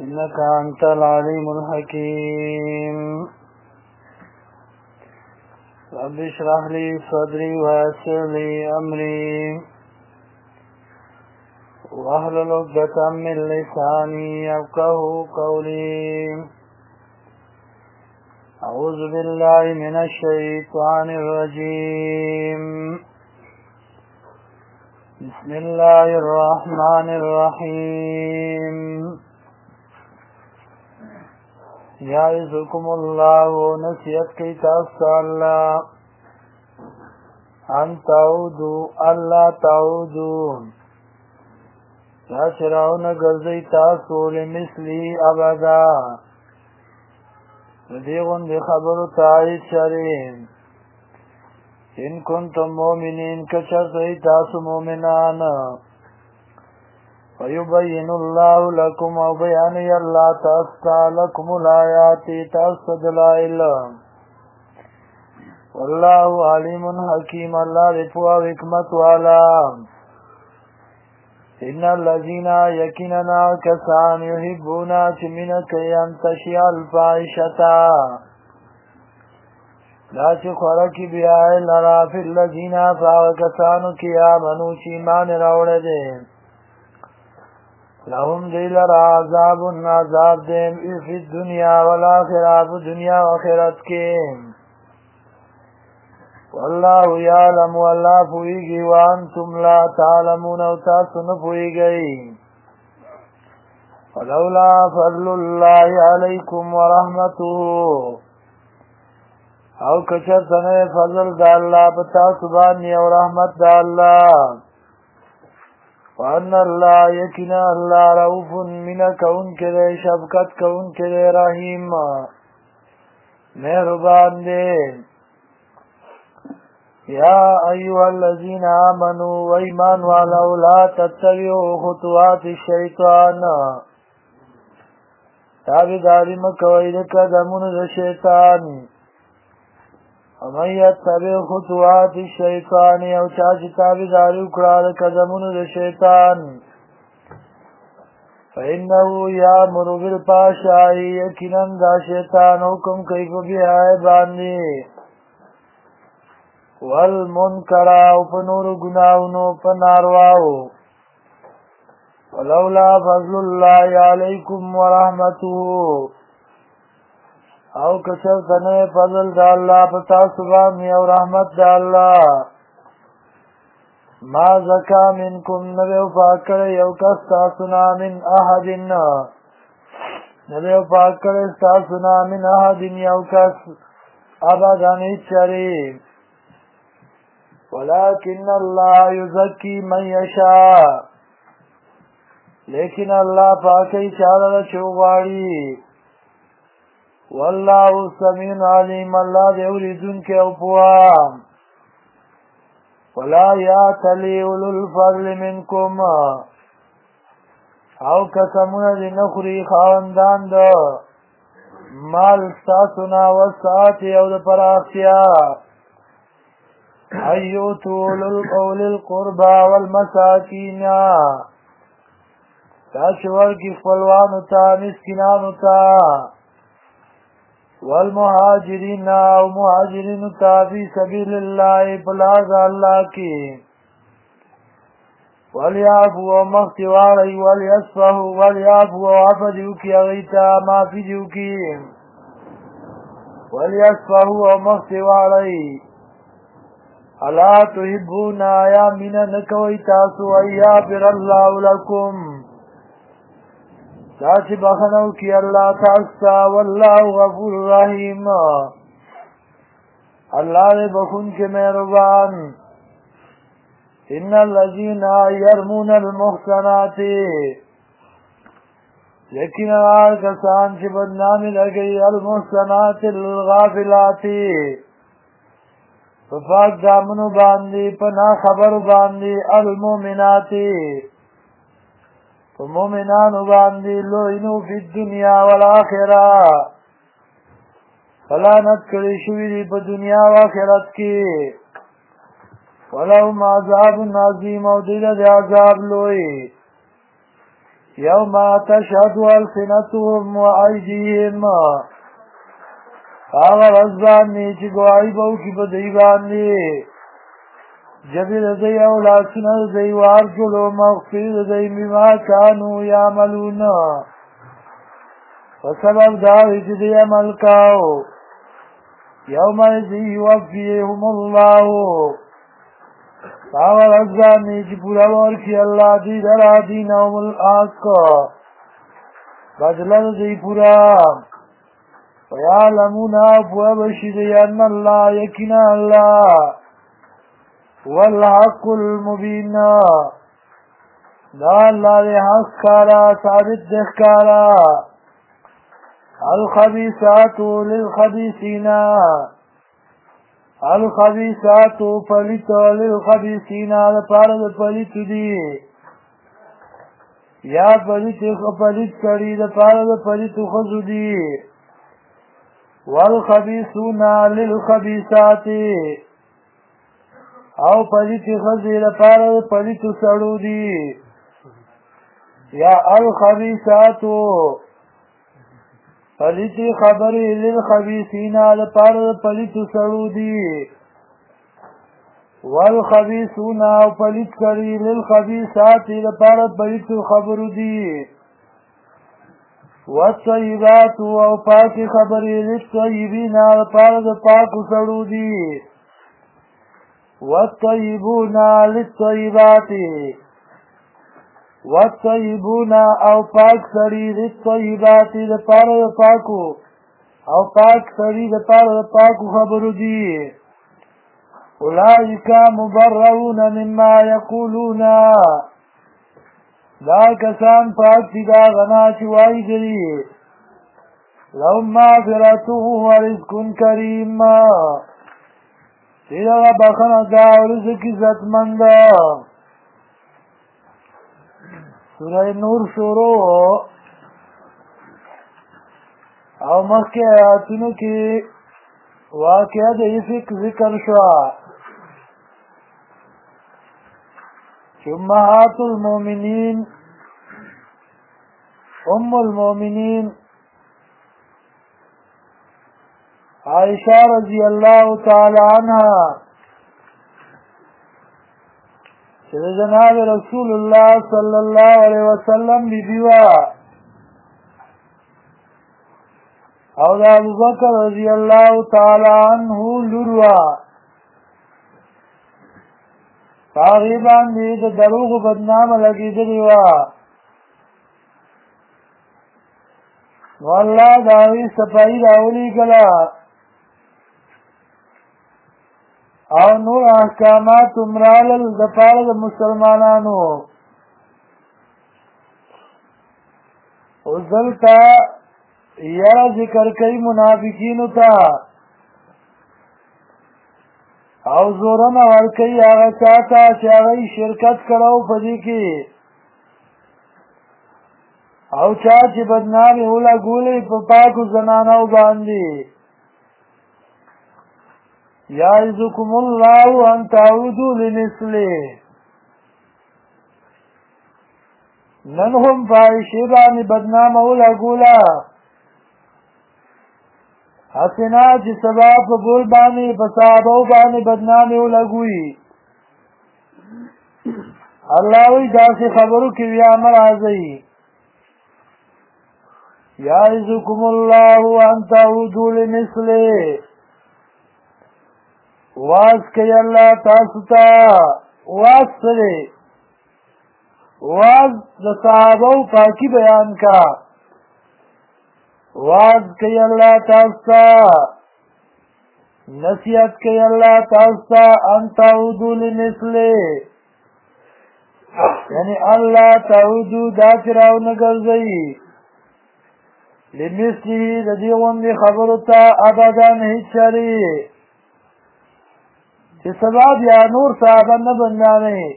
إنك أنت العليم الحكيم رب اشرح لي صدري ويسر لي أمري واحلل عقدة من لساني يفقهوا قولي أعوذ بالله من الشيطان الرجيم بسم الله الرحمن الرحيم يعظكم الله نصيحت کی تاسو الله ان تعودوا الله تعودوا یا چراون گرزی تاسو لمثلی ابدا دیغن دی خبر تایید شرین ان کنتم مومنین کچرتی تاسو مومنان ويبين الله لكم وبيان الله تاستا لكم الآيات تاستا دلائل والله عليم حكيم الله رفوع وحكمت والا إن الذين يكننا كسان يحبون چمنك ينتشي الفاحشة لا چخورکی بیائے لرا فی الذین فاوکسانو کی آمنو چیمان روڑے لهم دیل را عذاب عذاب دیم فی الدنیا والآخرہ دنیا و آخرت کے واللہ یعلم واللہ پوئیگی وانتم لا تعلمون وتاسن پوئیگئی ولولا فضل اللہ علیکم ورحمته او کچرتن فضل دا اللہ بتا سبانی و رحمت دا اللہ وان اللہ یکنا اللہ رؤوف من کون کرے شفقت کون کرے رحیم مہربان دے یا ایوہ الذین آمنوا و ایمان والو لا تتبعوا خطوات الشیطان تابداری مکوئی قدمون دا شیطان ومن يتبع خطوات الشيطان او چاچی تابداری اکرار قدمون دا شیطان فإنه یامر بالفحشاء یقینا دا شیطان حکم کئی بیائے باندی والمنکر او پنور گناہنو پنارواو ولولا فضل اللہ علیکم ورحمته او کچر تنے فضل دا اللہ پتا سبانی او رحمت دا اللہ ما زکا منکم نبیو پاکر یو کستاسنا من احدن نبیو پاکر استاسنا من احدن یو کس ابدان اچری ولیکن اللہ یزکی من یشاء لیکن اللہ پاکی چارا چوغاری واللہ سمیع علیم اللہ دے اوریدن کے اوپوام ولا یاتلی اولو الفضل منکم او کسمون دی نخری خواندان دا مال ستاسونا وساعتی او دا پراختیا ایوتو اولو القربا والمساکین تاشور کی خپلوانو تا مسکنانو تا والمہاجرین او مہاجرین فی سبیل اللہ بلاغ اللہ کی ولیعفو مختواری ولیصفحو ولیعفو عفدیو کی اغیتا معافی دیو کی ولیصفحو مختواری الا تحبون آیا من نکوی تاسو ایابر اللہ لکم تاچی بخنو کی اللہ تاستا واللہ غفور رحیم اللہ نے بخون کے مہربان ان الذین یرمون المحسنات لیکن آر کسان چی بدنامی لگئی المحسنات الغافلات پاک دامنو باندی پنا خبر باندی المومنات فمومنانو باندی لعنو فی الدنیا والآخرہ فلانت کری شوی دی پا دنیا و آخرت کی ولهم عذاب عظیم او دیل دی عذاب لوئی یوم تشهد السنتهم و ایدیهم هغه ورځ باندې چې ګواهي به وکړي په دوی باندې جبې د دوی او لاسونه د دوی وارجلو مغفر د دوی بما کانوا یعملون په سبب د هغې چې دوی عمل کاو یومئذ یوفیهم الله هغه ورځ باندې چې پوره به ورکړي الله دوی لره دینهم الحق بدله د دوی پوره ويعلمون أبوى بشر أن الله يكنا الله والحق المبين دا الله دے حق کارا ثابت دخکارا الخبیثات للخبیثین الخبیثات پلیت للخبیثین دا پارد پلیت دی یا پلیت کری دا پارد پلیت خزو دی والخبیثون للخبیثات او پلیت خزی لپاره پلیت سړو دی یا الخبیثات پلیت خبری للخبیثین لپاره پلیت سړو دی والخبیثون او پلیت کری للخبیثات لپاره پلیت خبرو دی والطیبات او پاکی خبری للطیبین لپاره پاک سړو دی والطیبون للطیبات والطیبون او پاک سړي للطیبات لپاره پاکو او پاک سړي لپاره پاکو خبرو دی اولئک مبرؤون مما یقولون دا کسان پاک دي دا غنا چې وایي دي لهم مغفرة ورزق کریم دیگه بخنه دا ورزق عزتمند سوره نور شروع او مخکې آیاتونو کې واقعه د افک ذکر شو امهات المؤمنین ام المؤمنین عائشہ رضی اللہ تعالی عنہ چې جناب رسول الله صلی الله علیه وسلم بیبیوا او د ابوبکر رضی الله تعالی عنہ لوروا تقریبا دې د دروغ بدنامه لګېدلې وه نو الله د هغې صفایي راولېږله او نور احکامات امرالل د پاره د مسلمانانو اوس دلته یره ذکر کوي منافقینو ته او زورنه ورکوي هغه چا ته چې هغه شرکت کړی په دې کې او چا چې بدنامې ولګولې په پاکو زنانو باندې یعظکم الله ان تعودوا لمثله نن هم فاحشې باندې بدنامه ولګوله حسنا چې سبا په بول باندې په صحابو باندې بدنامې ولګوي الله وی داسې خبرو کې بیا مه راځئ یعظکم الله ان تعودوا لمثله واز کوي الله تاسو ته واز سره واز د صحابو پاکي بیان کا واز کوي الله تاسو ته نصیحت کوي الله تاسو ته ان تعودوا لمثله یعنی الله تعودوا دا چې راونه ګرځئ لمثله د دې غوندې خبرو ته ابدا هېڅ چارې چې سبا بیا نور صحابه نه بدنامې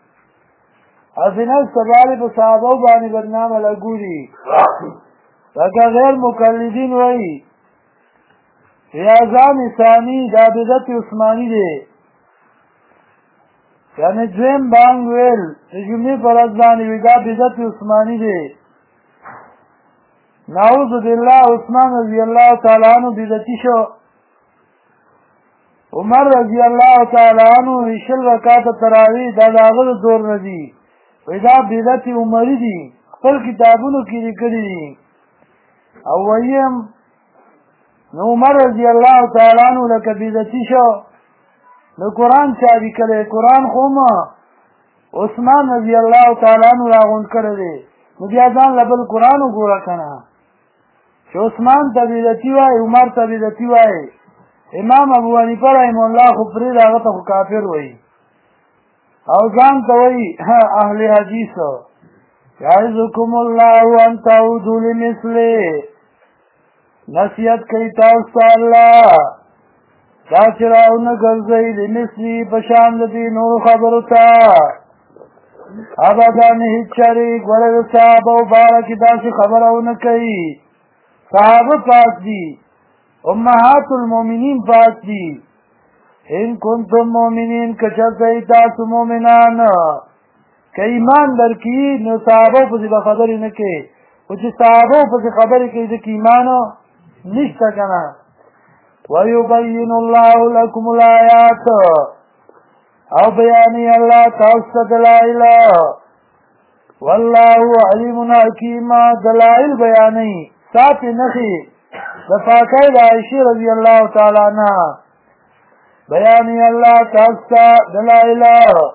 ازینه سبا په صحابو باندې بدنامه لګولي لکه غیر مقلدین وایي ریاضان ثانی دا بدعت عثماني دی یعنی دویم بانگ ویل د جمعې په ورځ باندې وي دا بدعت عثماني دی. نعوذ بالله عثمان رضی الله تعالی عنہ بدعتي شو. عمر رضی الله تعالی عنہ 20 رکعات تراویح دا د هغه د دور نه دي وایي دا بدعت عمري دي خپل کتابونو کې لیکلي دي. او ویم نو عمر رضی الله تعالی عنہ لکه بدعتي شو نو قرآن چا لیکلی قرآن خو ما عثمان رضی الله تعالی عنہ راغونډ کړی دی نو بیا ځان له بل قرآن وګوره که نه چې عثمان ته بدعتي وایي عمر ته بدعتي وایي. امام ابو حنیفه رحمه الله خو پرېږده هغه ته خو کافر وایي او ځان ته وایي اهل حدیث. یعظکم الله ان تعودوا لمثله نصیحت کوي تاسو ته الله دا چې راونه ګرځئ لمثلي په شان د دې نورو خبرو ته ابدا نه هېڅ شریک ولا د صحابو باره کې داسې خبره ونه کوي. صحابه پاک دي امهات المؤمنین پاک دي. ان کنتم مؤمنین که چېرته تاسو مؤمنان که ایمان درکړي نو صحابو پسې به خبرې نه کوي خو چې صحابو پسې خبرې کوي ځکه ایمان نشته که نه. ويبين الله لكم الآيات او بیانی الله تاسو ته دلائل والله علیم حکیم. دلائل بیانی ساتي نخي د پاکۍ د عائشې رضی الله تعالی عنها بیانی الله تاسو ته دلائل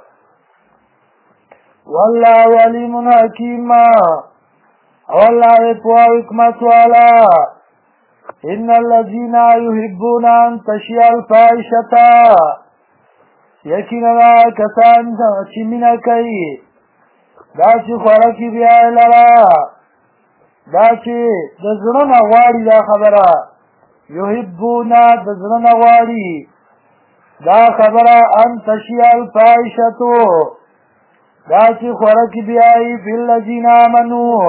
والله علیم حکیم او الله په حکمت والا. ان الذين يحبون ان تشيع الفاحشه یقینا کسان چې مینه کوي دا چې خوراکي بیا لرا دا چې د زړه نه غواړي دا خبره يحبون د زړه نه غواړي دا خبره ان تشيع الفاحشه دا چې خوراکي بیا فی الذین آمنوا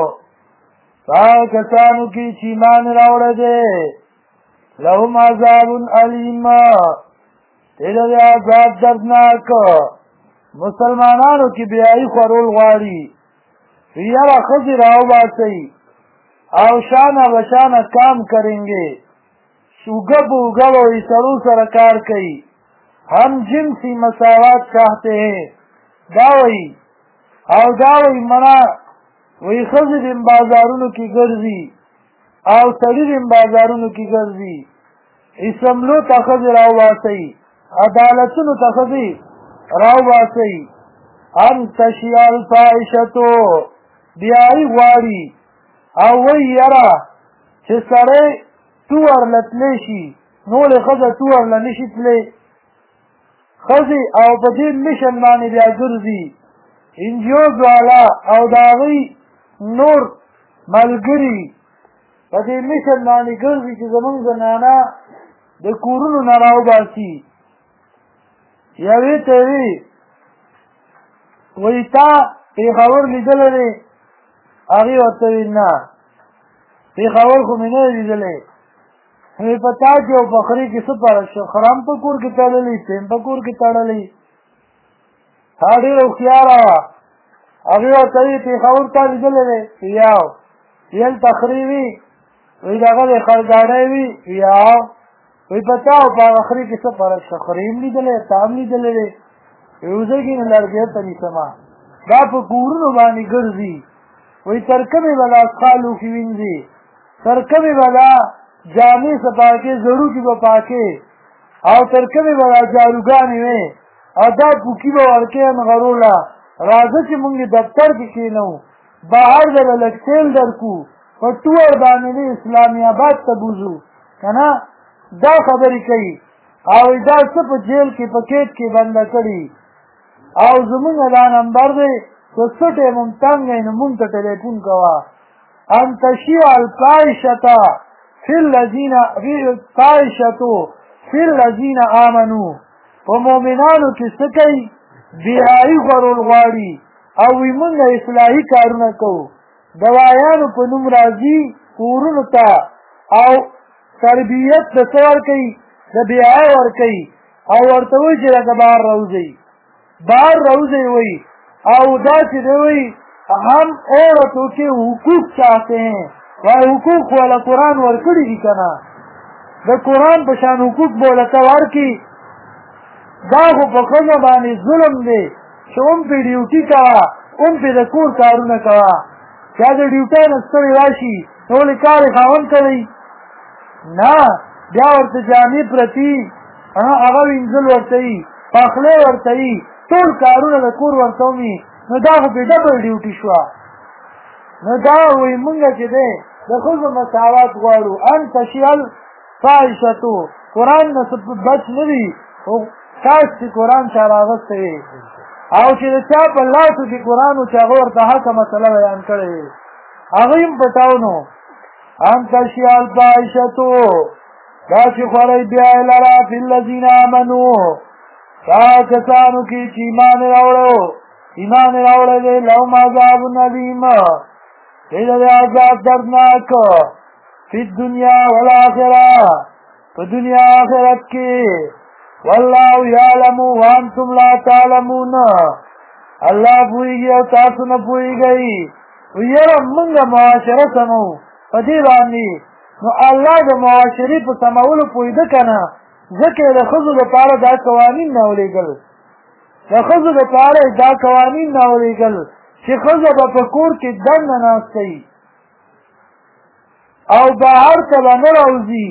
کسانو کی چې ایمان راوړی دی لهم عذاب علیم تیره دی عذاب دردناک. مسلمانانو کی بیایی خورول غواړي یاره ښځې راوباسئ او شانه بشانه کام کرینگے اوږه په اوږه به وایي سړو سره کار کوي هم جنسی مساوات چاہتے ہیں دا وایي او دا وایي منه وی ښځې دې بازارونو کې ګرځي او سړي دې بازارونو کې ګرځي اسملو ته ښځې راوباسئ عدالتونو ته ښځې راوباسئ. ان تشیع الفاحشة بیایي غواړي او وایي یاره چې سړی توور له تلی شي نورې ښځه توور له نه شي تلی ښځې او په دې مشن باندې بیا ګرځي انجیوز والا او د هغوی نور ملګري په دې مشن باندې ګرځي چې زمونږ زنانه د کورونو نه راوباسي. یوې ته وي وایي تا پېښور لیدلی دی هغې ورته وي نه پېښور خو مې نه دی لیدلی وایي په تا کې او فخري کې څه فرق شو خرم په کور کې تړلی پیم په کور کې تړلی تا ډېره هوښیاره وه هغې ورته وي پېښور تا لیدلی دی یاو یل تخري وي وایي دغه د خرګاډی وي یاو وایي په تا او په هغه خري کې څه فرق شو خري هم لیدلی تا هم لیدلی دی وزه کې نو لرګی ته نیسمه دا په کورونو باندې ګرځي وایي تر کومې به دا څښالو کې وینځي تر کومې به دا جامې سپاکې زړو کې به پاکې او تر کومې به دا جاروګانې وې او دا پوکي به ورکې نغروله راځه چې مونږ دفتر کې کښېنو بهر به به لږ تیل درکو په ټور باندې د اسلامي آباد ته بوځو که نه دا خبرې کوي او دا څه په جیل کې په کیټ کې بنده کړي او زمونږ دا نمبر دی که څه ټیم هم تنګ یې نو مونږ ته ټلیفون کوه ان تشیع الفاحشة فی الذین آمنوا په مؤمنانو کې څه کوي بیایي غورول غواړي او وی مونږ اصلاحي کارونه کوو دوایانو په نوم راځي کورونو ته او تربیت د څه ورکوي د بیایي ورکوي او ورته وایي چې لکه بهر راوځئ بار روزے ہوئی اودا چدے ہوئی ہم عورتوں کے حقوق چاہتے ہیں وہ حقوق والا قرآن ورکڑی دی کنا دا قرآن پشان حقوق بولتا ورکی دا خو په ښځه باندې ظلم دی چې ام پې ډیوټي کوه ام پې د کور کارونه کوه چا د ډیوټۍ نه ستړی راشي نو ولې کار یې خاوند کوي نه بیا ورته جامې پرتي هغه وینځل ورته وي پخلی ورته وي ټول کارونه د کور ورته ومي نو دا خو پې ډبل ډیوټي شوه نو دا وایي مونږ چې دی د ښځو مساوات غواړو ان تشیل فاحشتو قرآن نه بچ نه دي کاش چې قرآن چا راغستی وي او چې د چا په لاسو کې قرآن و چې هغه ورته حقه مسله بیان کړې وي هغه هم پټاو نو ان تشیع الفاحشتو دا چې خورئ بیا یې لره فی الذین آمنو هغه کسانو کې چې ایمان یې راوړی دی لهم عذاب علیم دی د عذاب دردناک فی الدنیا والآخرة په دنیا آخرت کې والله یعلم وانتم لا تعلمون الله پوهیږي او تاسو نه پوهیږئ ویره موږ معاشره سمو په دې باندې نو الله د معاشرې په سمولو پوهېده که نه ځکه یې د ښځو دپاره دا قوانین راولېږل د ښځو دپاره یې دا قوانین راولېږل چې ښځه به په کور کې دننه ناستی او بهر ته به نه راوځي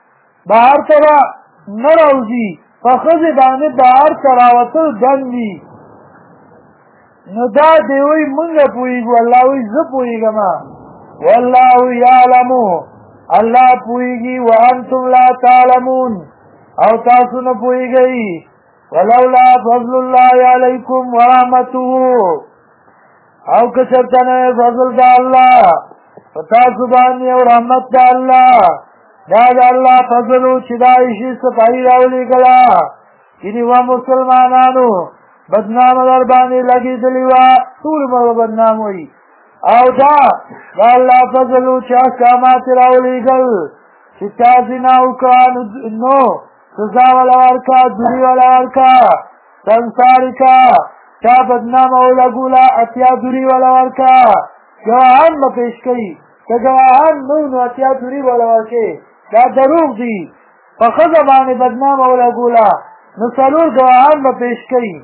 په ښځې باندې بهر ته راوتل دن وي نو دا دی وایي مونږ پوهېږو الله وایي زه پوهېږم والله یعلمو الله پوهېږي وانتم لا تعلمون او تاسو نه پوهېږئ ولولا فضل الله علیکم ورحمته او که چېرته نه فضل د الله په تاسو باندې او رحمت د الله دا د الله فضل و چې دا ایشي صفایي راولېږله یعنې و مسلمانانو بدنامه در باندې لګېدلې وه ټول به بدنام وي او دا د الله فضل و چې احکامات یې راولېږل چې چا زنا وکړه نو سزا وله ورکړه دوري وله ورکړه سنګساري کړه چا بدنامه ولګوله اتیا دوري وله ورکړه ګواهان به پیش کوي که ګواهان نه نو اتیا دوري وله ورکړې دا دروغ دي په ښځه باندې بدنامه ولګوله نو څلور ګواهان به پیش کوي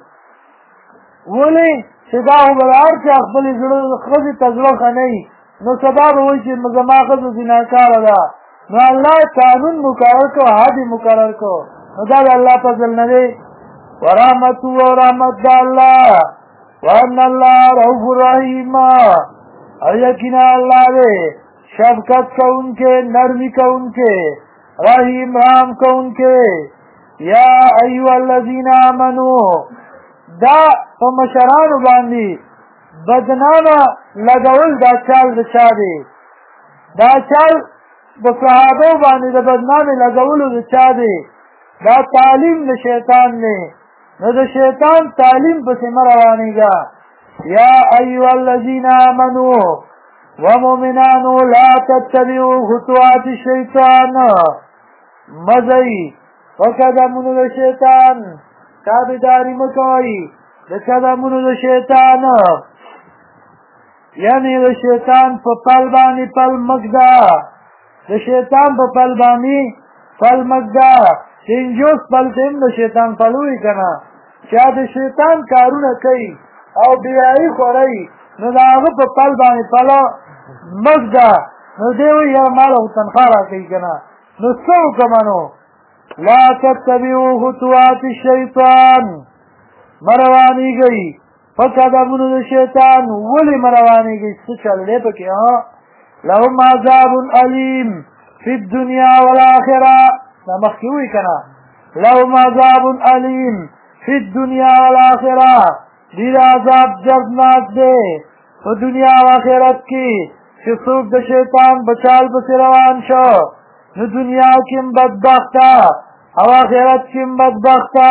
ولې چې دا خو به د هر چا خپلې ښځې ته زړه ښه نه وي نو سبا به وایي چې زما ښځه زناکاره ده نو الله قانون مقرر کړو حد مقرر کړو نو دا د الله فضل نه دی ورحمته او رحمت د الله وان الله رؤوف رحیم او یقینا الله دی شفقت کوونکے نرمی کوونکے رحیم رحم کوونکے یا ایها الذین آمنو دا په مشرانو باندې بدنامه لګول دا چال د چا دی دا چال د صحابو باندې د بدنامه لګولو د چا دی دا تعلیم د شیطان دی نو د شیطان تعلیم پسې مه روانېږه یا ایها الذین آمنو ومؤمنانو لا تتبعوا خطوات الشیطان مزئ په قدمونو د شیطان تابعداري مه کوئ د قدمونو د شیطان یعنې د شیطان په پل باندې پل مږده د شیطان په پل باندې پل مږده چینجوس پل ته هم د شیطان پل وي که نه چا د شیطان کارونه کوي او بیایي خورئ نو د هغه په پل باندې پله مږده نو دی وایي یاره ما له خو تنخوا راکوي که نه نو څه وکړمه نو لا تتبعوا خطوات الشیطان مروانیږئ په قدمونو د شیطان ولې مروانیږئ څه چل دی پکې لهم عذاب علیم فی الدنیا والآخرة دا مخکې وایي که نه لهم عذاب علیم فی الدنیا والآخرة دې د عذاب دردناک دی په دنیا او آخرت کې چې څوک د شیطان په چال پسې روان شو نو دنیا کې هم بدبخته او آخرت کې هم بدبخته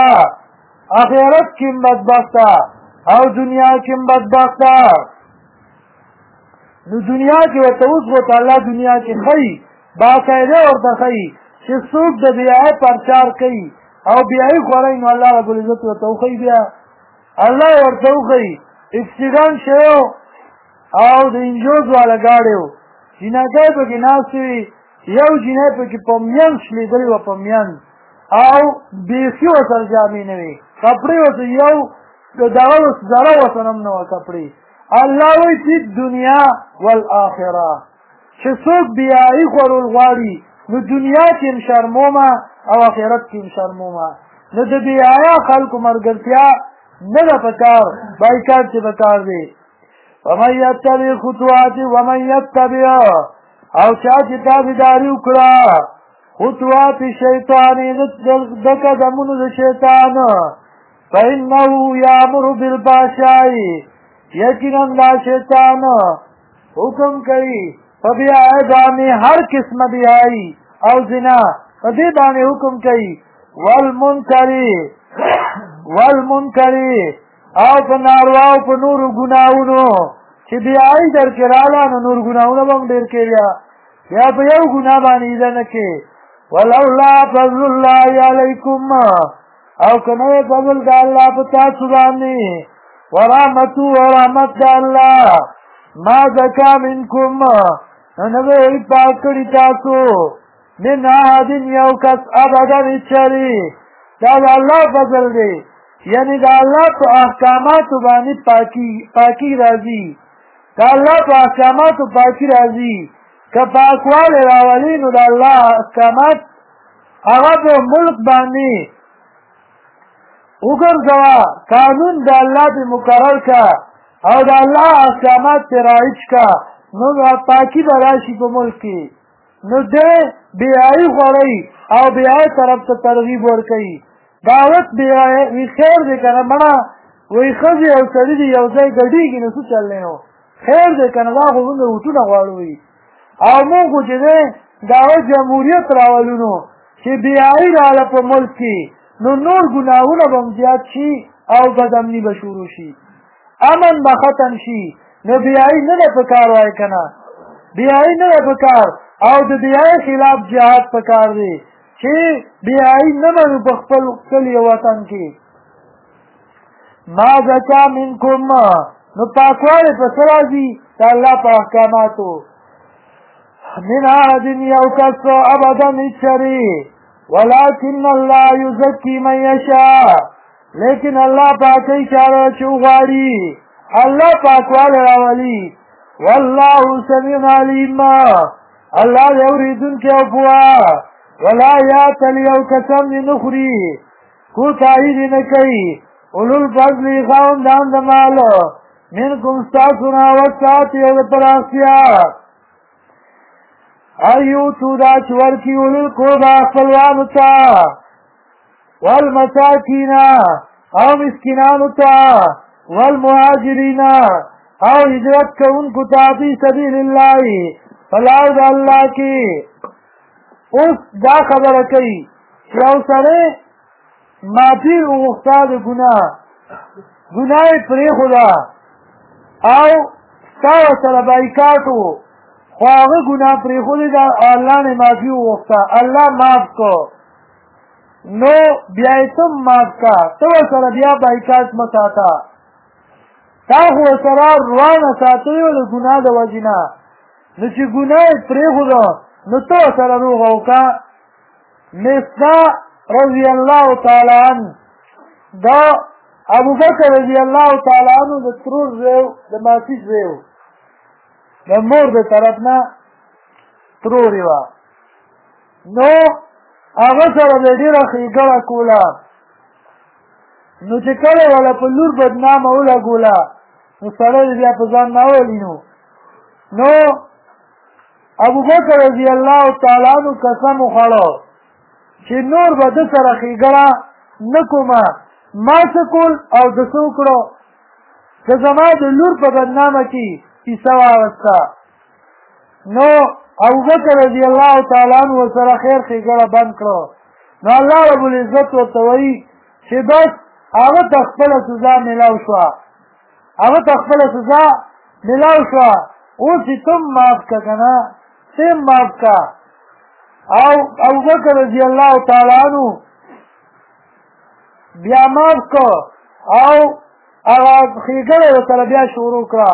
او دنیا کې هم بدبخته نو دنیا کې ورته اوس ورته الله دنیا کې ښایي باقاعده ورته ښایي چې څوک د بیایي پرچار کوي او بیایي خورئ نو الله رب العزت ورته وښایي بیا الله ورته وښیي اکسیډنټ شوی او د انجوز والا ګاډی و جینکۍ پکې ناستې وي یو جینۍ پکې په میانځ شلېدلې وه په میانځ او بیخي ورسره جامې نه وي کپړې ورته یو دغه ذره ورسره هم نه وه کپړې الله وایي چې دنیا والآخره چې څوک بیایي خورول غواړي نو دنیا کې هم شرمومه او آخرت کې هم شرمومه نو د بیایا خلکو ملګرتیا نه ده په کار بایکاټ چې په کار دی ومن یتبع خطوات ومن یتبع او چا چې تابعداري وکړه خطوات شیطان د قدمونو د شیطان فإنه یأمر بالفحشاء یقینا دا شیطان حکم کوي په بیاي باندې هر قسمه بیاي او زنا په دې باندې حکم کوي والمنکر او په ناروا او په نورو ګناهونو چې بیاي درکې راغله نو نور ګناهونه به هم ډېر کوي بیا په یو ګناه باندې ایزه نه کوي ولولا فضل الله علیکم او که نه فضل د الله په تاسو باندې ورحمته ورحمت د الله ما زکا منکم نو نه به یې پاک کړي تاسو من احد یو کس ابدا هیڅچرې دا د الله فضل دی یعنی د الله په احکاماتو باندې پاکي راځي د الله په احکاماتو پاکي راځي که پاکوالی راولي نو د الله احکامات هغه په ملک باندې وګرځوه قانون د الله پې مقرر که او د الله احکامات پې رایج که نو پاکي به راشي په ملک کې نو دی بیایي غواړئ او بیایي طرف ته ترغیب ورکوي دعوت بیایي خیر دی که نه مړه وایي ښځې او سړي دي یو ځای ګډېږي نو څه چل دی نو خیر دی که نه دا خو مونږ وټونه غواړو وي او مونږ خو چې دی دعوت جمهوریت راولو نو چې بیایي راغله په ملک کې نو نور ګناهونه به هم زیات شي او بدامني به شروع شي امن به ختم شي نو بیایي نه ده په کار وایي که نه بیایي نه ده په کار او د بیایي خلاف جهاد په کار دی چې بیایي نه منو په خپل کلي وطن کې ما زکا منکم نو پاکوالی په څه راځي د الله په احکاماتو من احد یو کس ابدا هیڅچرې ولكن الله یزکي من یشاء لیکن الله پاکی چاره چې وغواړي الله پاکوالی راولي والله سمیع علیم الله دی اورېدونکی او پوه ولا یاتل یو قسم دې نه خوري کوتاهي دې نه کوي اولو الفضل خاوندان د مال منکم ستاسو نه وسعت یو د پراختیا ایوتو دا چې ورکي اولو القربا خپلوانو ته والمساکین او مسکینانو ته والمهاجرین او هجرت کوونکو ته فی سبیل الله په لار د الله کې اوس دا خبره کوي چې یو سړی معافي وغوښته د ګناه یې پرېښوده او ستا ورسره بایکاټ و خو هغه ګناه پرېښودې ده الله نه معافي وغوښته الله معاف کړو نو بیا یې ته معاف کړه ته ورسره بیا بایکاټ مه ساته تا خو ورسره روانه ساتلې وه د ګناه د وجې نه نو چې ګناه یې پرېښوده نو ته ورسره روغه وکړه مصطفی رضی الله تعالی عنه دا ابوبکر رضی الله تعالی عنه د ترور زوی د ماسي زوی د مور د طرف نه ترور یې وه نو هغه سره به ډېره ښېګړه کوله نو چې کله وله په لور بدنامه ولګوله نو سړی بیا په ځان ناولي نو ابوبکر رضی الله تعالی عنه قسم وخوړه چې نور به ده سره ښېګړه نه کومه ما څه کول او ده څه وکړو که زما د لور په بدنامه کې کیسه واغسته نو ابوبکر رضی الله تعالی عنه ورسره خیر ښېګړه بند کړو نو الله رب العزت ورته وایي چې بس هغه ته خپله سزا میلاو شوه اوس چې ته معاف که که نه ته معاف که او ابوبکر رضی الله تعالی عنه بیا معاف که او هغه ښېګړه ورسره بیا شروع کړه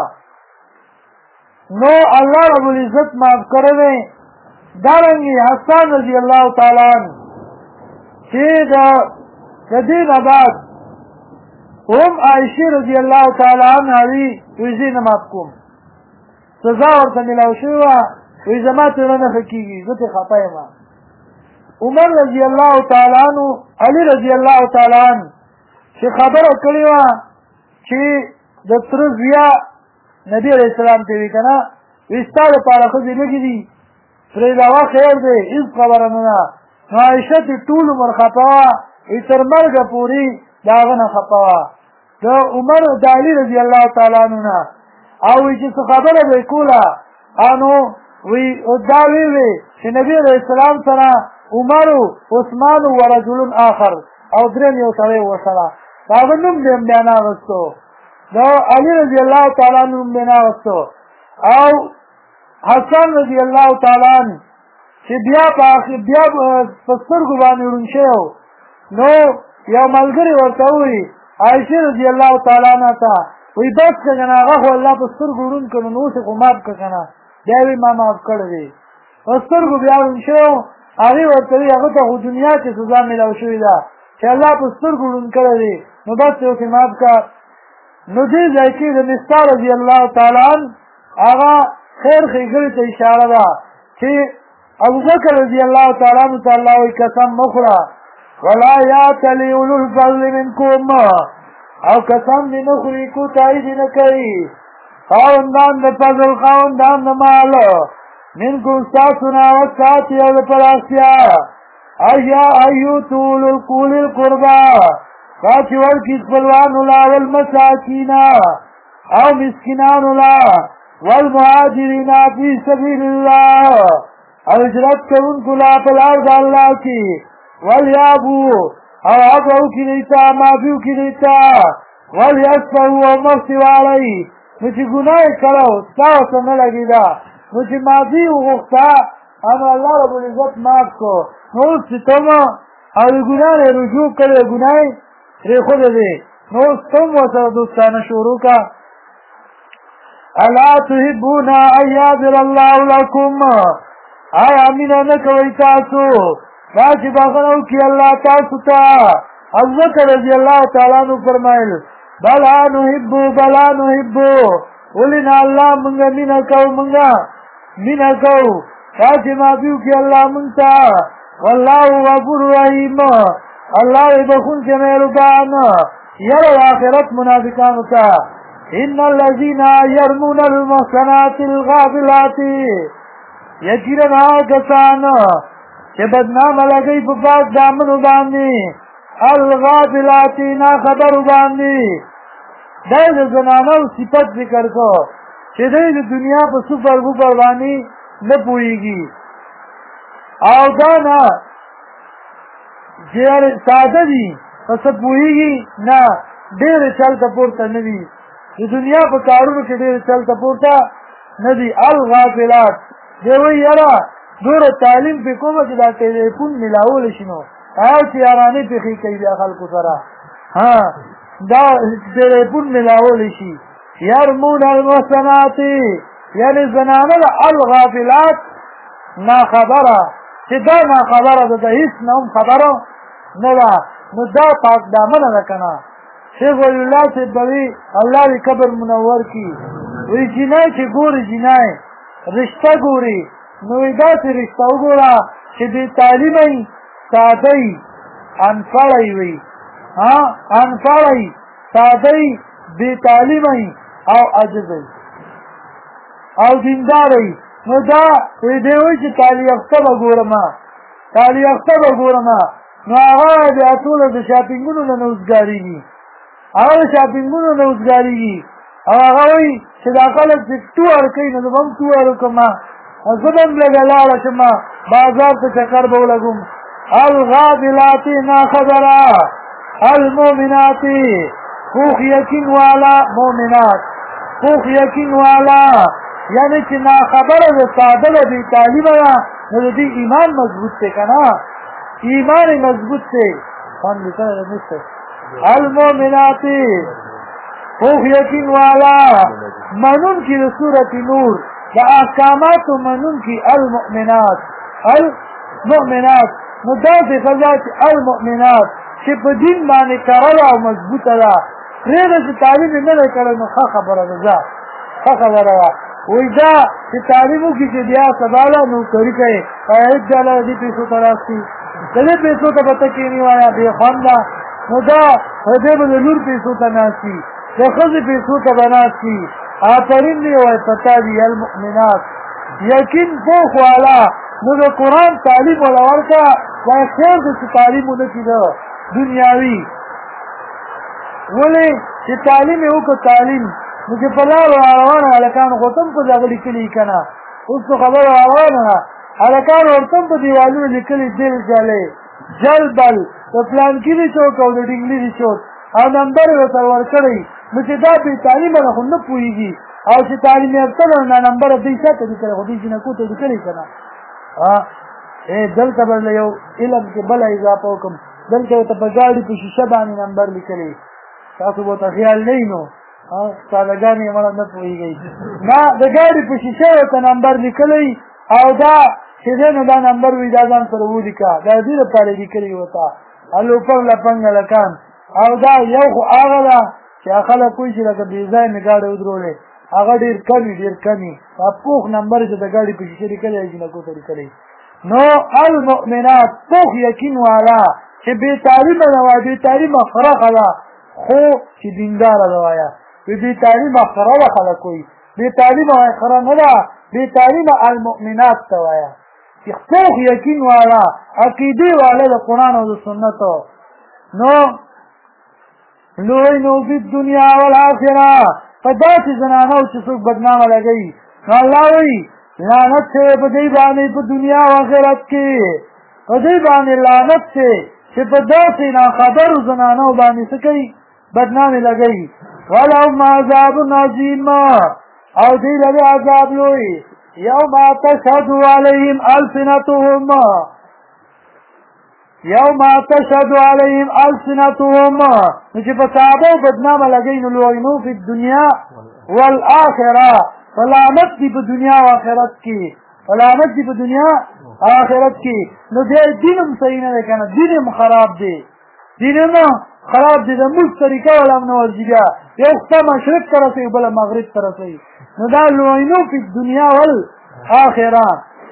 نو الله رب العزت معاف کړی دی دارنګې حسان رضی الله تعالی عنه چې د دې نه بعد هم عایشې رضی الله تعالی عنها وي زه نه معاف کوم سزا ورته میلاو شوې وه وایي زما ترې نه ښه کېږي زه ترې خفه یم عمر رضی الله تعالی عنه علي رضی الله تعالی عنه چې خبره کړې وه چې د تره زویه نبي علیه السلام ته وي که نه وایي ستا دپاره ښځې لږې دي پرېږده خیر دی هېڅ خبره نه ده نو عایشه ترې ټول عمر خفه وه وایي تر مرګه پورې د هغه نه خفه وه د عمر د علي رضی الله تعالی عنه نه او وایي چې څه خبره به یې کوله نو وایي دا ویې چې نبي علیه السلام سره عمر عثمان و رجل آخر او درېم یو سړی ورسره د هغه نوم دې هم بیا نه اخېستو د علي رضی الله تعالی عنه نوم دې نه اخېستو او حسن رضی الله تعالی عنه چې بیا په سترګو باندې ړوند شوی نو یو ملګري ورته ووایي عایشې رضی الله تعالی عنها ته وایي بس که که نه هغه خو الله په سترګو ړوند کړو نو اوس یې خو ماف که که نه بیا وایي ما معاف کړی دی په سترګو بیا ړوند شوی هغې ورته وایي هغه ته خو دنیا کې سزا میلاو شوې ده چې الله په سترګو ړوند کړی دی نو بس یې ورته معاف کړه نو دې ځای کې د مصطفی رضی الله تعالی عنه هغه خیر ښېګړې ته اشاره ده چې ابوبکر رضی الله تعالی عنه ته الله وایي قسم مه خوره ولا یأتل اولو الفضل منکم او قسم دې نه خوري کوتاهي دې نه کوي خاوندان د فضل خاوندان د مال منکم ستاسو نه وساتي او د پراختیا ایوتو اولي القربا دا چې ورکړي خپلوانو له والمساکین او مسکینانو له والمهاجرین فی سبیل الله او هجرت کوونکو له په لار د الله کې ولیابو او عفو وکړي دوی ته معافي وکړي دوی ته ولیصفحوا او مخ واړئ نو چې ګناه یې کړی و ستا ورته نه لګېده نو چې معافي یې وغوښته نو الله رب العزت معاف کړو نو اوس چې ته او د ګناه نه یې رجوع کړې ګناه یې پرېښودی دی نو اوس ته هم ورسره دوستانه شروع کړه الا تحبون ان یغفر الله لکم آیا مینه نه کوئ تاسو دا چې بخښنه وکړي الله تاسو ته ابوبکر رضی الله تعالی عنه فرمایل بلا نحبو ولې نه الله مونږ مینه کوو دا چې معافي وکړي الله مونږ ته والله غفور رحیم الله یې بخښونکی مهربان یره د آخرت منافقانو ته ان الذین یرمون المحصنات الغافلات یقینا هغه کسان چې بدنامه لګوي په پاک دامنو باندې الغافلات ناخبرو باندې دا د زنانو صفت ذکر کو چې دوی د دنیا په سفر بوفر باندې نه پوهېږي او دا نه چې ساده دي په څه پوهېږي نه ډېرې چلته پورته نه دي د دنیا په کارونو کې ډېرې چلته پورته نه دي الغافلات دی وایي یاره دوره تعلیم پې کومه چې دا ټلیفون میلاولی شي نو هغه چې یارانې پېښې کوي بیا خلکو سره دا ټلیفون میلاولی شي یرمون المحصنات یعنې زنانه د الغافلات ناخبره چې دا ناخبره ده د هېڅ نه هم خبره نه ده نو دا پاک دامنه ده که نه شیخ ولی الله صاحب به وي الله دې قبر منور کړي وایي جنای چې ګوري جنای رشته ګوري نو داسې رشته وګوره چې بې تعلیمه وي ساده وي انپړی وي انپړی ساده وي بې تعلیمه وي او عجزه وي او دینداره وي نو دا دی وایي چې تعلیم یافته به ګورم نو هغه بیا ټوله د شاپینګونو نه اوزګارېږي او هغه وایي چې دا خلک چې ټوهر کوي نو زه به هم ټوهر وکړم زه به هم لږه لاړه شم بازار ته چکر به ولګوم الغافلات ناخبره المؤمنات پوخ یقین والا مؤمنات پوخ یقین والا یعنی چې ناخبره ده ساده ده بې تعلیمه ده نو د دې ایمان مضبوط دی که نه ایمان مضبوط دی المؤمنات پوخ یقین والا منون کی د سورۃ نور د احکامات منون کی المؤمنات نو داسې ښځه چې المؤمنات چې په دین باندې کړله او مضبوطه ده پرېږده چې تعلیم یې نه دی کړی نو ښه خبره ده ښه خبره ده وایي دا چې تعلیم وکړي چې بیا سبا له نوکري کوي هېڅ ډله دې پیسو ته راستي د دې پیسو ته به ته کښېني وایه بې خونده نو دا دې به د لور پیسو ته ناستي د ښځې پیسو ته به ناستي آفرین دی وایي په تا دي المؤمنات یقین پوخ والا نو د قرآن تعلیم ولا ورکړه وایي خیر دی چې تعلیم ونه کړي ده دنیاوي ولې چې تعلیم یې وکړه تعلیم نو چې په لارو روانه هلکانو خو ته هم په دغه لیکلي که نه اوس خو خبره روانه ده هلکانو ورته هم په دیوالونو لیکلي دل جلې جلبل د پلانکي چوک او د ډنګلي چوک او نمبر یې ورته ورکړی نو چې دا بې تعلیمه ده خو نه پوهېږي او چې تعلیم یافته ده نو نمبره دوی چاته لیکلی خو دوی جینکو ته لیکلی که نه دلته به له یو علم کې بله اضافه وکړم دلته ورته په ګاډي په شیشه باندې نمبر لیکلی تاسو به ورته خیال نه وي نو سادهګانې یې مړه نه پوهېږئ نه د ګاډي په شیشه ورته نمبر لیکلی او دا چې دی نو دا نمبر وي دا ځان سره ولیکه دا دې لپاره لیکلي ورته الوپنګ لپنګ هلکان او دا یو خو هغه ده چې خلک کوي چې لکه بې ځایه مې ګاډی ودرولې هغه ډېر کمي دا پوخ نمبر چې د ګاډي په شیشه لیکلی دی جینکو ته لیکلی نو المؤمنات پوخ یقین والا چې بې تعلیمه ده وایه بې تعلیمه فرقه ده خو چې دینداره ده وایه بې تعلیمه خره ده خلک وایي بې تعلیمه وایه خره نه ده بې تعلیمه المؤمنات ته وایه چې پوخ یقین والا عقیدې والا د قرآن او د سنتو نو لوی نو فی الدنیا والآخرة په داسې زنانو چې څوک بدنامه لګوي نو الله وایي لعنت دی په دې باندې په دنیا او آخرت کې په دې باندې لعنت دی چې په داسې ناخبرو زنانو باندې څه کوي بدنامې لګوي ولهم عذاب عظیم او دې لري عذاب لوی یوم تشهد علیهم السنتهم نو چې په صحابو بدنامه لګوي نو لعنو فی الدنیا والآخرة فلعنت دی په دنیا او آخرت کې نو دې دین هم صحیح نه دی که نه دین هم خراب دی د ملک طریقه والا هم نه ورځي بیا یو خته مشرق ته رسوي بله مغرب ته رسوي نو دا لعنو فی الدنیا والآخرة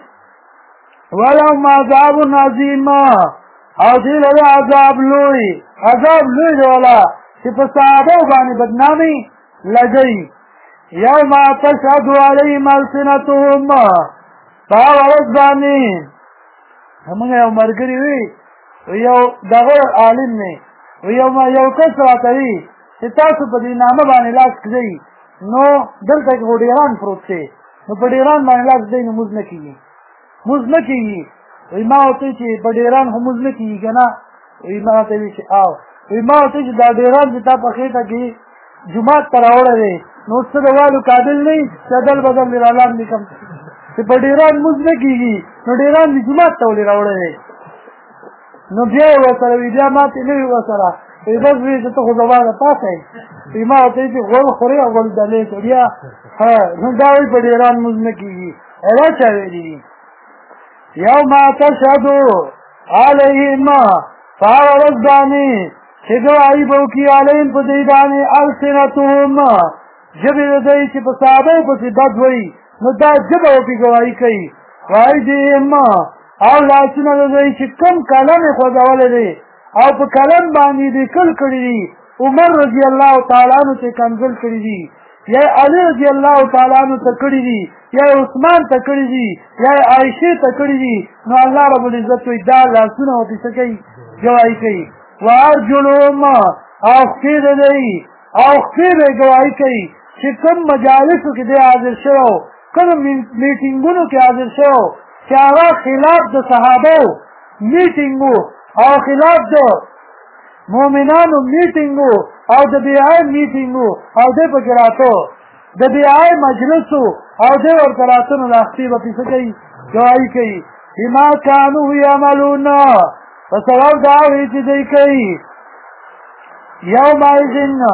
ولهم عذاب عظیم او دې لري عذاب لوی دی والا چې په صحابو باندې بدنامي لګوي یوم تشهد علیهم السنتهم په هغه ورځ باندې زموږ یو ملګري وي یو دغه عالم دی یو کس راته وي چې تاسو په دې نامه باندې لاس کږئ نو دلته کې خو ډېران پروت دی نو په ډېران باندې لاس کږئ نو مونځ نه کېږي وایي ما ورته وایي چې په ډېران خو مونځ نه کېږي که نه وایي ما ورته وایي چې وایي ما ورته وایي چې دا ډېران چې تا په خېټه کې جومات ته راوړی دی نو څه د والو قابل نه وي چې عدل بدل مې رالاندې کړم چې په ډېران مونځ نه کېږي نو ډېران مې جومات ته ولې راوړی دی نو بیا یې ورسره وي بیا ماتې نه وي ورسره وایي بس وایي چې ته خو زما نه پاته یې وایي ما ورته وایي چې غول خورې او غول دلې که بیا نو دا وایي په ډېران مونځ نه کېږي دا چا ویلي دي یوم تشهد علیهم په هغه ورځ باندې چې ګواهي به وکړي علیهم په دوی باندې السنتهم ژبې د دوی چې په صحابو پسې بد وایي نو دا ژبه وکړي ګواهي کوي وایدیهم او لاسونه د دوی چې کوم قلم یې خوځولی دی او په قلم باندې لیکل کړي دي عمر رضی الله تعالی عنه چې کنځل کړي دي یا علی رضی الله تعالی عنه ته کړي دي یا عثمان ته کړي دي یا عائشې ته کړي دي نو الله رب العزت وایي دا لاسونه ورته څه کوي ګواهي کوي وارجلهم او خپې د دوی او خپې به یې ګواهي کوي چې کوم مجالسو کې دی حاضر شوی کوم میټینګونو کې حاضر شوی چې هغه خلاف د صحابو میټینګ او خلاف د مؤمنانو میټینګ او د بیعه میټینګ او دی پکې راته د بیعه مجلسو او دی ورته راته نو دا خپې به څه کوي ګواهي کوي بما کانوا یعملون په سبب د هغې چې دوی کوي یومئذ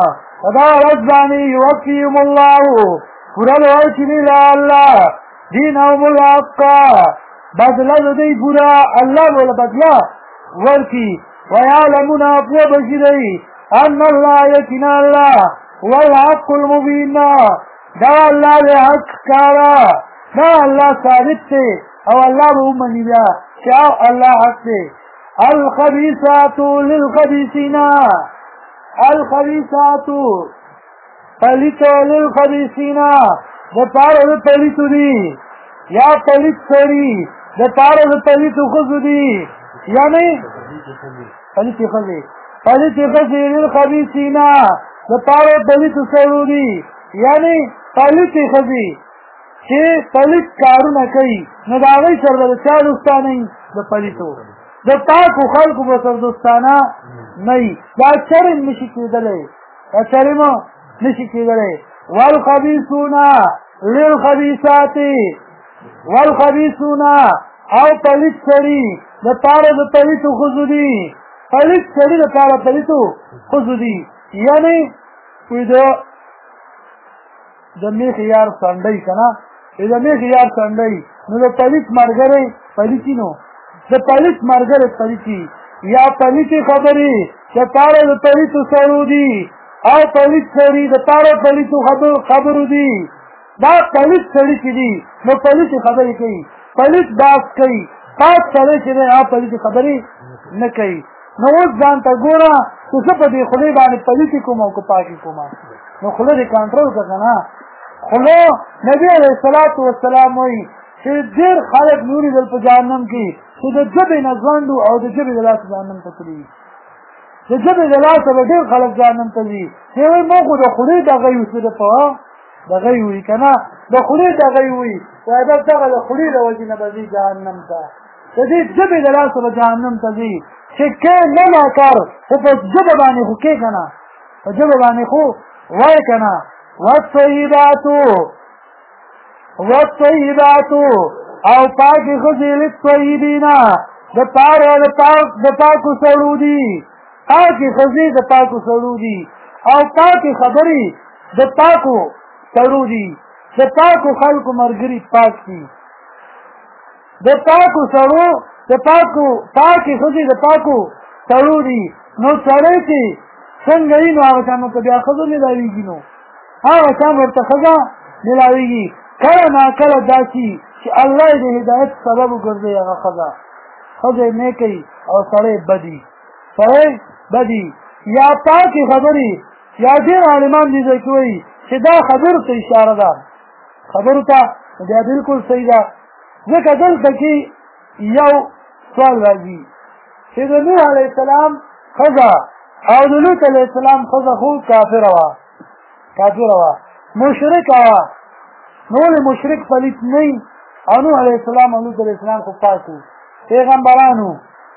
دا رضبانی یوفیم اللہ پورا ورکی لا اللہ دینهم الحقا بدلا دی پورا اللہ بولا بدلا ورکی ویعلمون اپنے بشری ان اللہ یکنا اللہ والحق المبین دا اللہ دے حق کارا دا اللہ ثابت تے او اللہ بہو منی بیا شاو اللہ حق تے الخبیثات للخبیثین الخبیثات پلیتو للخبیثین دا پارو دا پلیتو دی یا پلیت سری دا پارو دا پلیتو خزو دی یعنی پلیت خزی پلیت خزی للخبیثین دا پارو پلیتو سرو دی یعنی پلیت خزی چه پلیت کارونه کوي نو د هغوی سره د چا دوستانه د پلیتو د پاکو خلکو به سره دوستانه نه وي دا چرم نشي کېدلی دا چرم نشي کېدلی والخبیثون للخبیثات والخبیثون او پلیت سړي د پاره د پلیتو ښځو دي پلیت سړي د پاره پلیتو ښځو دي یعنې د میخ یار سنډی که نه د میخ یار سنډی نو د پلیت ملګری پلیتي نو د پلیت ملګری پلیتي یا پلیتې خبرې د پاره د پلیتو سړو دي او پلیت سړي د پاره پلیتو خبرو دي دا پلیت سړي چې دي نو پلیتې خبرې کوي پلیت باس کوي پاک سړی چې دی هغه پلیتې خبرې نه کوي نو اوس ځان ته ګوره چې زه په دې خولې باندې پلیتې کوم او که پاکې کوم نو خوله دې کنټرول کړه که نه خوله نبي علیه الصلاة والسلام وایي چې ډېر خلک مې ولیدل په جهنم کې چې د ژبې نه ځونډ او د ژبې د لاسه جهنم ته تللي د ژبې د لاسه به ډېر خلک جهنم ته ځي چې وایي ما خو د خولې دغه یو څه د په دغه یې وایي که نه د خولې دغه یې وایي وایي بس دغه د خولې د وجې نه به ځي جهنم ته د دې ژبې د لاسه به جهنم ته ځي چې کې نه ناکار خو په ژبه باندې خو کې که نه په ژبه باندې خو وایي که نه والطیبات او پاکی خزی للطیبین د پاره د پاکو سړو دي پاکی خزی د پاکو سړو دي او پاکی خبرې د پاکو سړو دي د پاکو خلکو ملګري پاک دي د پاکو سړو د پاکو پاکی خزی د پاکو سړو دي نو سړی چې څنګه وي نو هغه شان ورته بیا ښځه ملاوېږي نو هغه شان ورته ښځه ملاوېږي کله ناکله داسې چې الله یې د هدایت سبب وګرځوي هغه ښځه یې نیکوي او سړی بدي یا پاکې خبرې یا ډېر عالمان دې ځای کې وایي چې دا خبرو ته اشاره ده خبرو ته بیا بلکل صحیح ده ځکه دلته کې یو سوال راځي چې د نوح علیه السلام ښځه او د لوط علیه السلام ښځه خو کافره وه مشرکه وه نو ولې مشرک پلیت نه او نوح علیه السلام او لوط علیه السلام خو پاک وو پیغمبرانو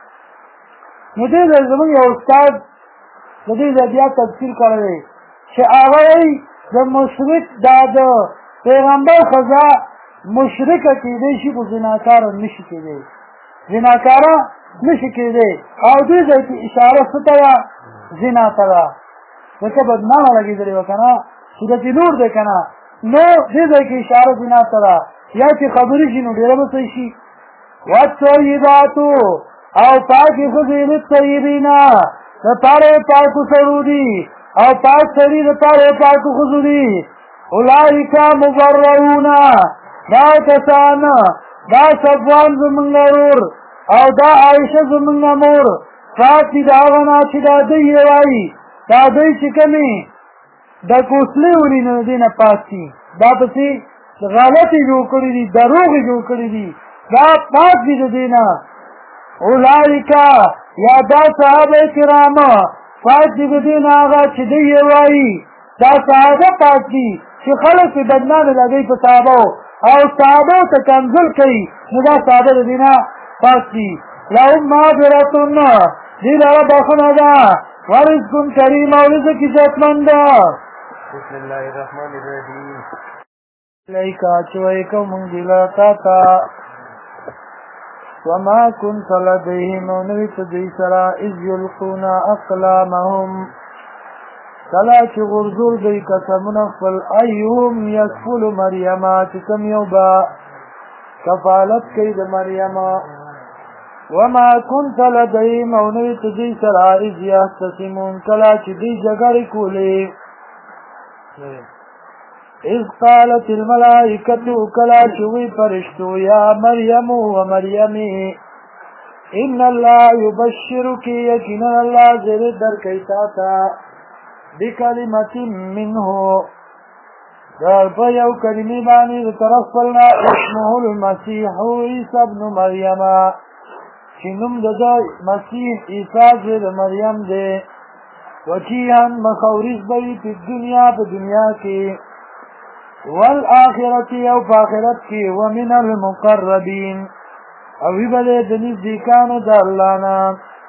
نو دې ځای زموږ یو استاد د دې ځای بیا تفسیر کړی دی چې هغه وایي د مشرک دا د پیغمبر ښځه مشرکه کېدی شي خو زناکاره نشي کېدی زناکاره نشي کېدی او دې ځای کې اشاره څه ته ده زنا ته ده ځکه بدنامه لګېدلې وه که نه صورت نور دی که نه نو دې ځای کې اشاره زنا ته ده یا چې خبرې شي نو ډېره به صحیح شي والطیبات او پاکې ښځې للطیبین دپاره یې پاکو سړو دي او پاک سړي دپاره یې پاکو ښځو دي اولئک مبرؤون دا کسان دا صفوان زمونږ ورور او دا عایشه زمونږ مور پاک دي د هغه نه چې دا دوی یې وایي دا دوی چې کومې د کوسلې ولي نو دې نه پاک دي دا پسې غلطې جوړ کړي دي دروغې جوړ کړي دي دا پاک دي د دې نه اولئک یا دا صحابه کرام پاک دي د دې نه هغه چې دوی یې وایي دا صحابه پاک دي چې خلک یې بدنامې لګوي په صحابو او صحابو ته کنځل کوي نو دا صحابه د دې نه پاک دي لهم مغفرة دې لره بخښنه ده ورزق کریم او رزق عزتمند ده بسم الله الرحمن الرحیم الیک اچوئے کو مونږ دله تا ته وما كنت لديهم ونوی په دوی سره اذ یلقون اقلامهم کلا چې غرزول دی قسمونه خپل ایهم یکفل مریم چې کوم یو به کفالت کوي د مریم وما كنت لديهم او نوی تدی سره اذ یختصمون کلا چې دی جګړې کولې اذ قالت الملائکة کلا چې وی فرشتو یا مریم و مریمی ان الله یبشرک یقینا الله زیر درکوي تاته بکلمة منه په یو کلمې باندې د طرف خپلنا اسمه المسیح عیسی ابن مریم چې نوم د مسیح عیسی زوی د مریم دی وجیها مخورز به وي په دنیا کې والآخرة او په آخرت کې ومن المقربین او وی به د نزدیکانو د الله نه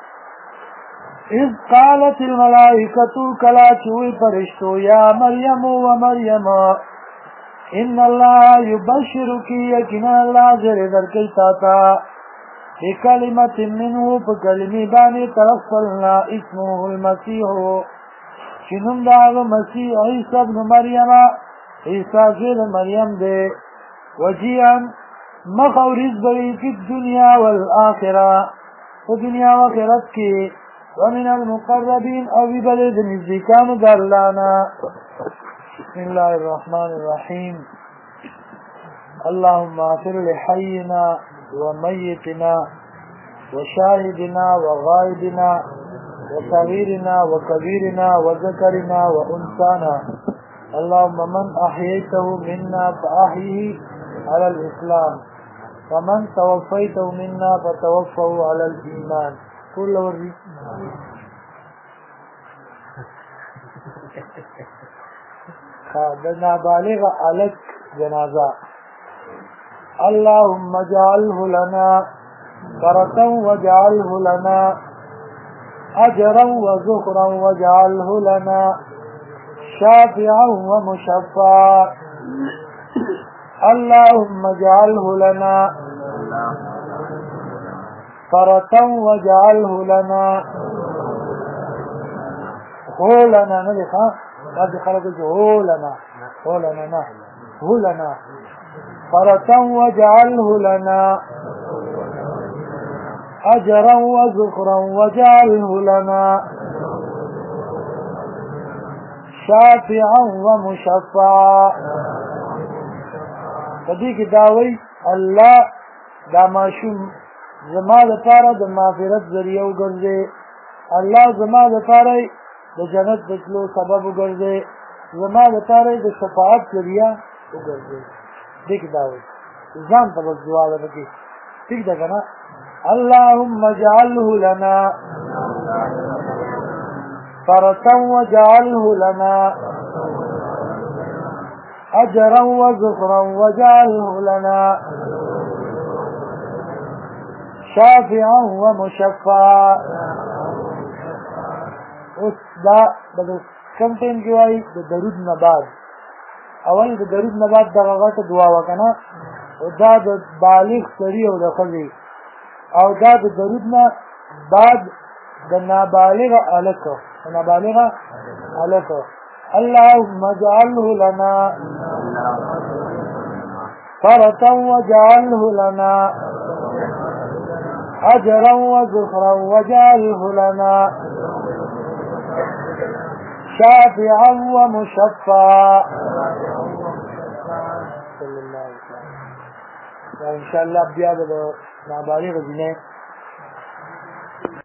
اذ قالت الملائکة کلا چوی فرشتو یا مریم و مریم ان الله یبشرک یقینا الله زیر درکوي تاته بکلمة منه په کلمې باندې طرف خپلنا اسمه المسیح چې نوم د هغه مسیح عیسی ابن مریم عیسی زوی د مریم دی وجیها مخ او رزق به وي په دنیا والآخرة په دنیا و آخرت کې ومن المقربين او ببلد نزدیکانو د الله نه بسم الله الرحمن الرحيم اللهم اغفر لحينا وميتنا وشاهدنا وغائبنا وصغيرنا وكبيرنا وذكرنا وانثانا اللهم من احييته منا فاحيه على الاسلام ومن توفيته منا فتوفه على الايمان كل ورد د نابالغ الک جنازه اللهم اجعله لنا فرة واجعله لنا اجرا وذخرا واجعله لنا شافعا ومشفعا اللهم اجعله لنا فرة واجعله لنا هو لنا نلقى قد خلقت هو لنا فرة واجعله لنا أجرا وذخرا واجعله لنا شافعا ومشفعا فديك داوي الله دا ماشوم زما د پاره د مغفرت ذریعہ وګرځي الله زما د پاره د جنت د تلو سبب وګرځي زما د پاره د شفاعت ذریعہ وګرځي دغه داوي ځان ته دعا وکړي ٹھیک ده کنه اللهم اجعله لنا فرة واجعله لنا اجرا وذخرا واجعله لنا شافعا ومشفعا اوس دا د کم ټیم کې وایي د درود نه بعد اول د درود نه بعد دغه غټه دعا وکنه او دا د بالغ سړي او د ښځې او دا د درود نه بعد د نابالغ الکو اللهم اجعله لنا فرة واجعله لنا أجرا وذخرا واجعله لنا شافعا ومشفعا صلى الله عليه وسلم ان شاء الله بیا د نابالغ دینه